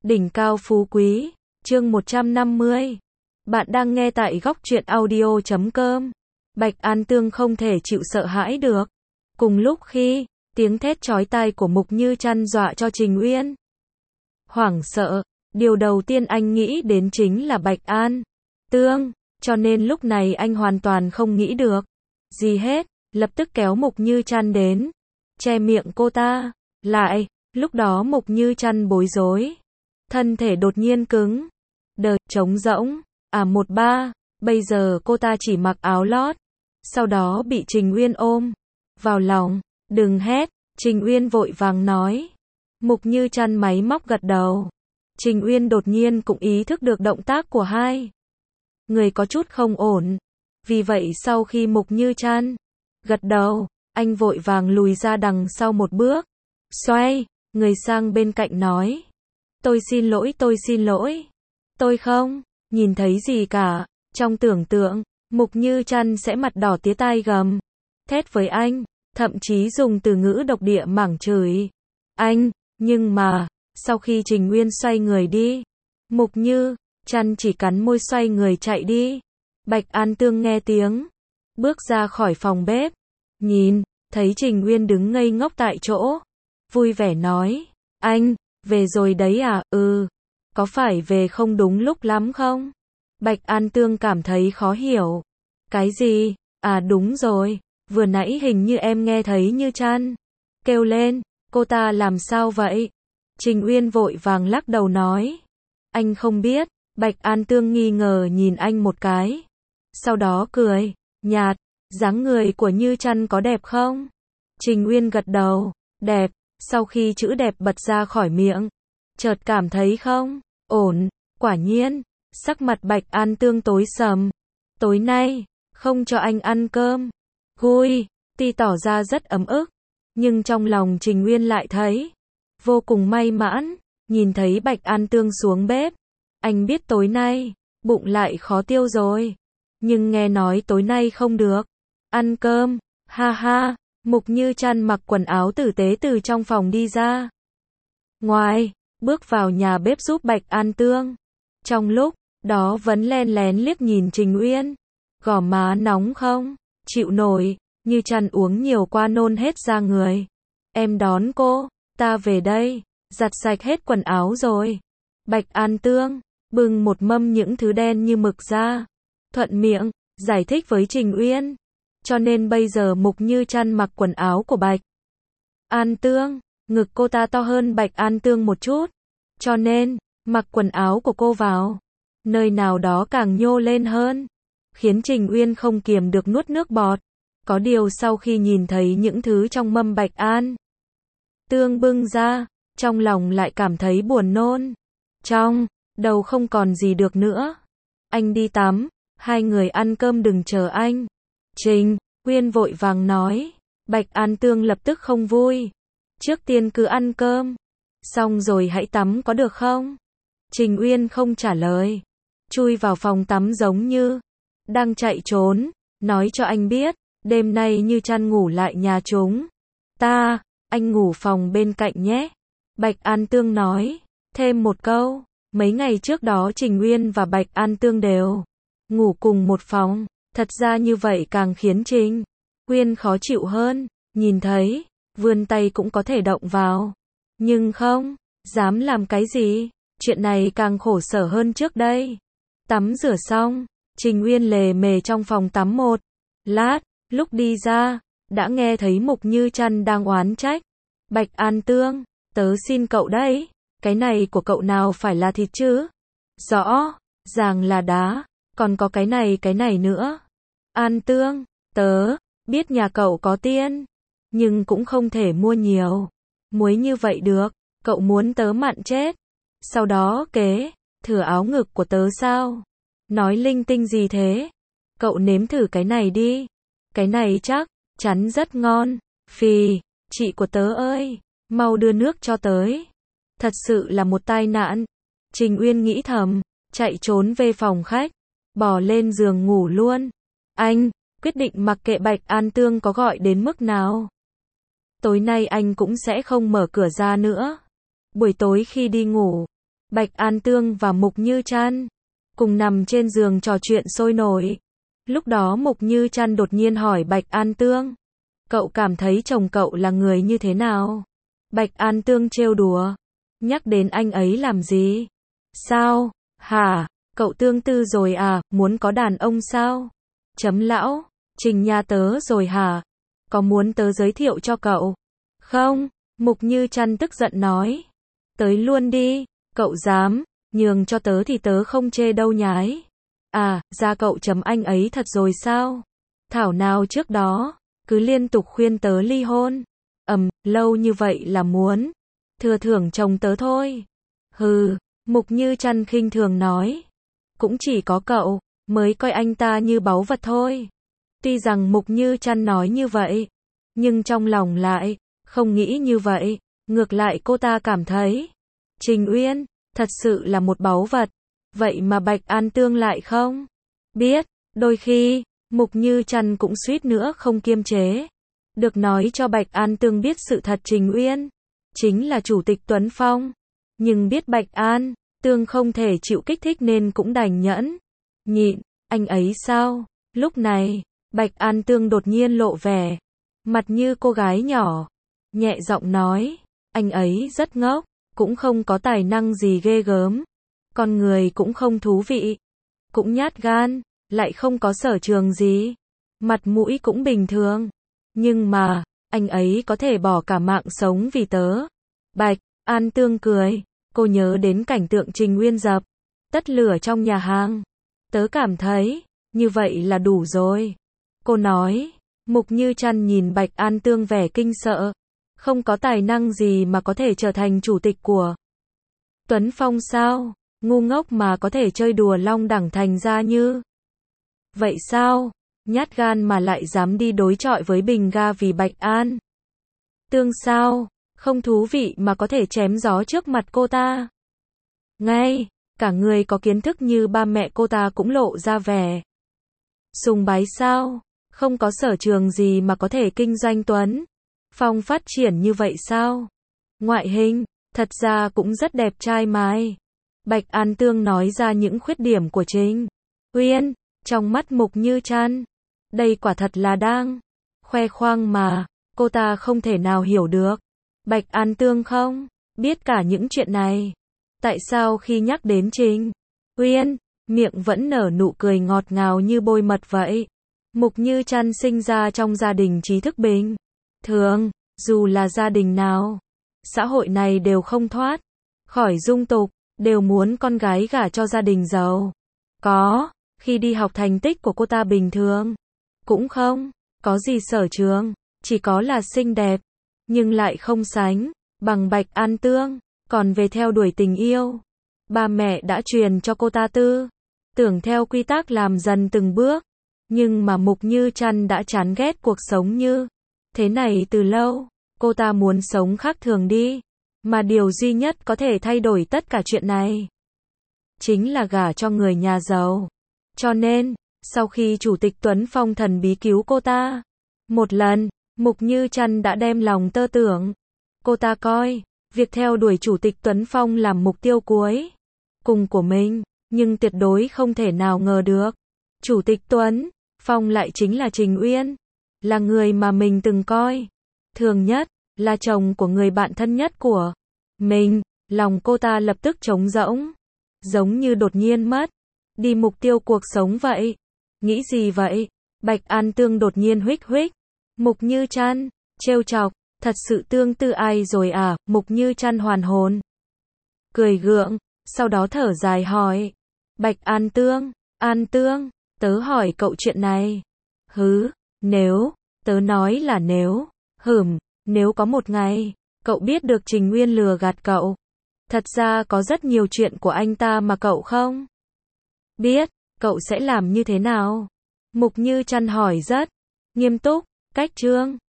Đỉnh cao phú quý, chương 150. Bạn đang nghe tại góc truyện audio.com. Bạch An Tương không thể chịu sợ hãi được. Cùng lúc khi, tiếng thét chói tai của Mục Như Trăn dọa cho Trình Uyên hoảng sợ, điều đầu tiên anh nghĩ đến chính là Bạch An Tương, cho nên lúc này anh hoàn toàn không nghĩ được gì hết, lập tức kéo Mục Như Trăn đến, che miệng cô ta lại. Lúc đó Mục Như Trăn bối rối, thân thể đột nhiên cứng đờ, trống rỗng, 13, bây giờ cô ta chỉ mặc áo lót, sau đó bị Trình Uyên ôm vào lòng. Đừng hét, Trình Uyên vội vàng nói. Mục Như Trăn máy móc gật đầu. Trình Uyên đột nhiên cũng ý thức được động tác của hai người có chút không ổn, vì vậy sau khi Mục Như Trăn gật đầu, anh vội vàng lùi ra đằng sau một bước, xoay người sang bên cạnh nói, tôi xin lỗi, tôi không nhìn thấy gì cả. Trong tưởng tượng, Mục Như Trăn sẽ mặt đỏ tía tai gầm thét với anh, thậm chí dùng từ ngữ độc địa mảng chửi anh, nhưng mà sau khi Trình Uyên xoay người đi, Mục Như Trăn chỉ cắn môi xoay người chạy đi. Bạch An Tương nghe tiếng, bước ra khỏi phòng bếp, nhìn thấy Trình Uyên đứng ngây ngốc tại chỗ, vui vẻ nói, anh về rồi đấy à? Ừ, có phải về không đúng lúc lắm không? Bạch An Tương cảm thấy khó hiểu. Cái gì? À đúng rồi, vừa nãy hình như em nghe thấy Như Trăn kêu lên, cô ta làm sao vậy? Trình Uyên vội vàng lắc đầu nói, anh không biết. Bạch An Tương nghi ngờ nhìn anh một cái, sau đó cười nhạt, dáng người của Như Trăn có đẹp không? Trình Uyên gật đầu, đẹp. Sau khi chữ đẹp bật ra khỏi miệng, chợt cảm thấy không ổn. Quả nhiên, sắc mặt Bạch An Tương tối sầm. Tối nay không cho anh ăn cơm. Gui Ti tỏ ra rất ấm ức, nhưng trong lòng Trình Uyên lại thấy vô cùng may mãn. Nhìn thấy Bạch An Tương xuống bếp, anh biết tối nay bụng lại khó tiêu rồi, nhưng nghe nói tối nay không được ăn cơm. Ha ha. Mục Như Trăn mặc quần áo tử tế từ trong phòng đi ra ngoài, bước vào nhà bếp giúp Bạch An Tương. Trong lúc đó vẫn len lén liếc nhìn Trình Uyên, gò má nóng không chịu nổi. Như Trăn uống nhiều qua nôn hết ra người. Em đón cô ta về đây, giặt sạch hết quần áo rồi. Bạch An Tương bưng một mâm những thứ đen như mực ra, thuận miệng giải thích với Trình Uyên. Cho nên bây giờ Mục Như Trăn mặc quần áo của Bạch An Tương, ngực cô ta to hơn Bạch An Tương một chút, cho nên mặc quần áo của cô vào nơi nào đó càng nhô lên hơn, khiến Trình Uyên không kiềm được nuốt nước bọt. Có điều sau khi nhìn thấy những thứ trong mâm Bạch An Tương bưng ra, trong lòng lại cảm thấy buồn nôn, trong đầu không còn gì được nữa. Anh đi tắm, hai người ăn cơm đừng chờ anh. Trình Uyên vội vàng nói. Bạch An Tương lập tức không vui. Trước tiên cứ ăn cơm, xong rồi hãy tắm có được không? Trình Uyên không trả lời, chui vào phòng tắm giống như đang chạy trốn, nói cho anh biết, đêm nay Như Trăn ngủ lại nhà chúng ta, anh ngủ phòng bên cạnh nhé. Bạch An Tương nói thêm một câu, mấy ngày trước đó Trình Uyên và Bạch An Tương đều ngủ cùng một phòng. Thật ra như vậy càng khiến Trình Uyên khó chịu hơn, nhìn thấy, vươn tay cũng có thể động vào, nhưng không dám làm cái gì. Chuyện này càng khổ sở hơn trước đây. Tắm rửa xong, Trình Uyên lề mề trong phòng tắm một lát, lúc đi ra, đã nghe thấy Mục Như Trăn đang oán trách. Bạch An Tương, tớ xin cậu đấy, cái này của cậu nào phải là thịt chứ? Rõ ràng là đá, còn có cái này nữa. An Tương, tớ biết nhà cậu có tiền, nhưng cũng không thể mua nhiều muối như vậy được. Cậu muốn tớ mặn chết, sau đó kế thừa áo ngực của tớ sao? Nói linh tinh gì thế? Cậu nếm thử cái này đi, cái này chắc chắn rất ngon. Phì, chị của tớ ơi, mau đưa nước cho tới. Thật sự là một tai nạn. Trình Uyên nghĩ thầm, chạy trốn về phòng khách, bò lên giường ngủ luôn. Anh quyết định mặc kệ Bạch An Tương có gọi đến mức nào, tối nay anh cũng sẽ không mở cửa ra nữa. Buổi tối khi đi ngủ, Bạch An Tương và Mục Như Trăn cùng nằm trên giường trò chuyện sôi nổi. Lúc đó Mục Như Trăn đột nhiên hỏi Bạch An Tương, cậu cảm thấy chồng cậu là người như thế nào? Bạch An Tương trêu đùa, nhắc đến anh ấy làm gì? Sao? Hả? Cậu tương tư rồi à, muốn có đàn ông sao? Chấm lão, Trình nhà tớ rồi hả? Có muốn tớ giới thiệu cho cậu? Không, Mục Như Trăn tức giận nói. Tới luôn đi, cậu dám, nhường cho tớ thì tớ không chê đâu nhái. À, ra cậu chấm anh ấy thật rồi sao? Thảo nào trước đó, cứ liên tục khuyên tớ ly hôn. Lâu như vậy là muốn thừa thưởng chồng tớ thôi. Hừ, Mục Như Trăn khinh thường nói. Cũng chỉ có cậu mới coi anh ta như báu vật thôi. Tuy rằng Mục Như Trăn nói như vậy, nhưng trong lòng lại không nghĩ như vậy. Ngược lại cô ta cảm thấy Trình Uyên thật sự là một báu vật. Vậy mà Bạch An Tương lại không biết. Đôi khi Mục Như Trăn cũng suýt nữa không kiềm chế được nói cho Bạch An Tương biết sự thật. Trình Uyên chính là chủ tịch Tuấn Phong, nhưng biết Bạch An Tương không thể chịu kích thích nên cũng đành nhẫn nhịn. Anh ấy sao? Lúc này Bạch An Tương đột nhiên lộ vẻ mặt như cô gái nhỏ, nhẹ giọng nói, anh ấy rất ngốc, cũng không có tài năng gì ghê gớm, con người cũng không thú vị, cũng nhát gan, lại không có sở trường gì, mặt mũi cũng bình thường, nhưng mà anh ấy có thể bỏ cả mạng sống vì tớ. Bạch An Tương cười, cô nhớ đến cảnh tượng Trình Uyên dập tắt lửa trong nhà hàng. Tớ cảm thấy như vậy là đủ rồi. Cô nói. Mục Như Trăn nhìn Bạch An Tương vẻ kinh sợ. Không có tài năng gì mà có thể trở thành chủ tịch của Tuấn Phong sao? Ngu ngốc mà có thể chơi đùa long đẳng thành ra như vậy sao? Nhát gan mà lại dám đi đối chọi với bình ga vì Bạch An Tương sao? Không thú vị mà có thể chém gió trước mặt cô ta. Ngay cả người có kiến thức như ba mẹ cô ta cũng lộ ra vẻ sùng bái sao? Không có sở trường gì mà có thể kinh doanh Tuấn Phong phát triển như vậy sao? Ngoại hình thật ra cũng rất đẹp trai mai. Bạch An Tương nói ra những khuyết điểm của Trình Uyên trong mắt Mục Như Trăn. Đây quả thật là đang khoe khoang mà cô ta không thể nào hiểu được. Bạch An Tương không biết cả những chuyện này. Tại sao khi nhắc đến Trình Uyên, miệng vẫn nở nụ cười ngọt ngào như bôi mật vậy? Mục Như Trăn sinh ra trong gia đình trí thức bình thường, dù là gia đình nào, xã hội này đều không thoát khỏi dung tục, đều muốn con gái gả cho gia đình giàu có. Khi đi học thành tích của cô ta bình thường, cũng không có gì sở trường, chỉ có là xinh đẹp, nhưng lại không sánh bằng Bạch An Tương. Còn về theo đuổi tình yêu, ba mẹ đã truyền cho cô ta tư tưởng theo quy tắc làm dần từng bước. Nhưng mà Mục Như Trăn đã chán ghét cuộc sống như thế này từ lâu. Cô ta muốn sống khác thường đi. Mà điều duy nhất có thể thay đổi tất cả chuyện này chính là gả cho người nhà giàu. Cho nên, sau khi Chủ tịch Tuấn Phong thần bí cứu cô ta một lần, Mục Như Trăn đã đem lòng tơ tưởng. Cô ta coi việc theo đuổi Chủ tịch Tuấn Phong làm mục tiêu cuối cùng của mình, nhưng tuyệt đối không thể nào ngờ được Chủ tịch Tuấn Phong lại chính là Trình Uyên, là người mà mình từng coi thường nhất, là chồng của người bạn thân nhất của mình. Lòng cô ta lập tức trống rỗng, giống như đột nhiên mất đi mục tiêu cuộc sống vậy. Nghĩ gì vậy? Bạch An Tương đột nhiên huých huých Mục Như Trăn, trêu chọc, thật sự tương tư ai rồi à? Mục Như Trăn hoàn hồn, cười gượng, sau đó thở dài hỏi, Bạch An Tương, tớ hỏi cậu chuyện này. Nếu, tớ nói là nếu, nếu có một ngày, cậu biết được Trình Uyên lừa gạt cậu, thật ra có rất nhiều chuyện của anh ta mà cậu không biết, cậu sẽ làm như thế nào? Mục Như Trăn hỏi rất nghiêm túc, cách chương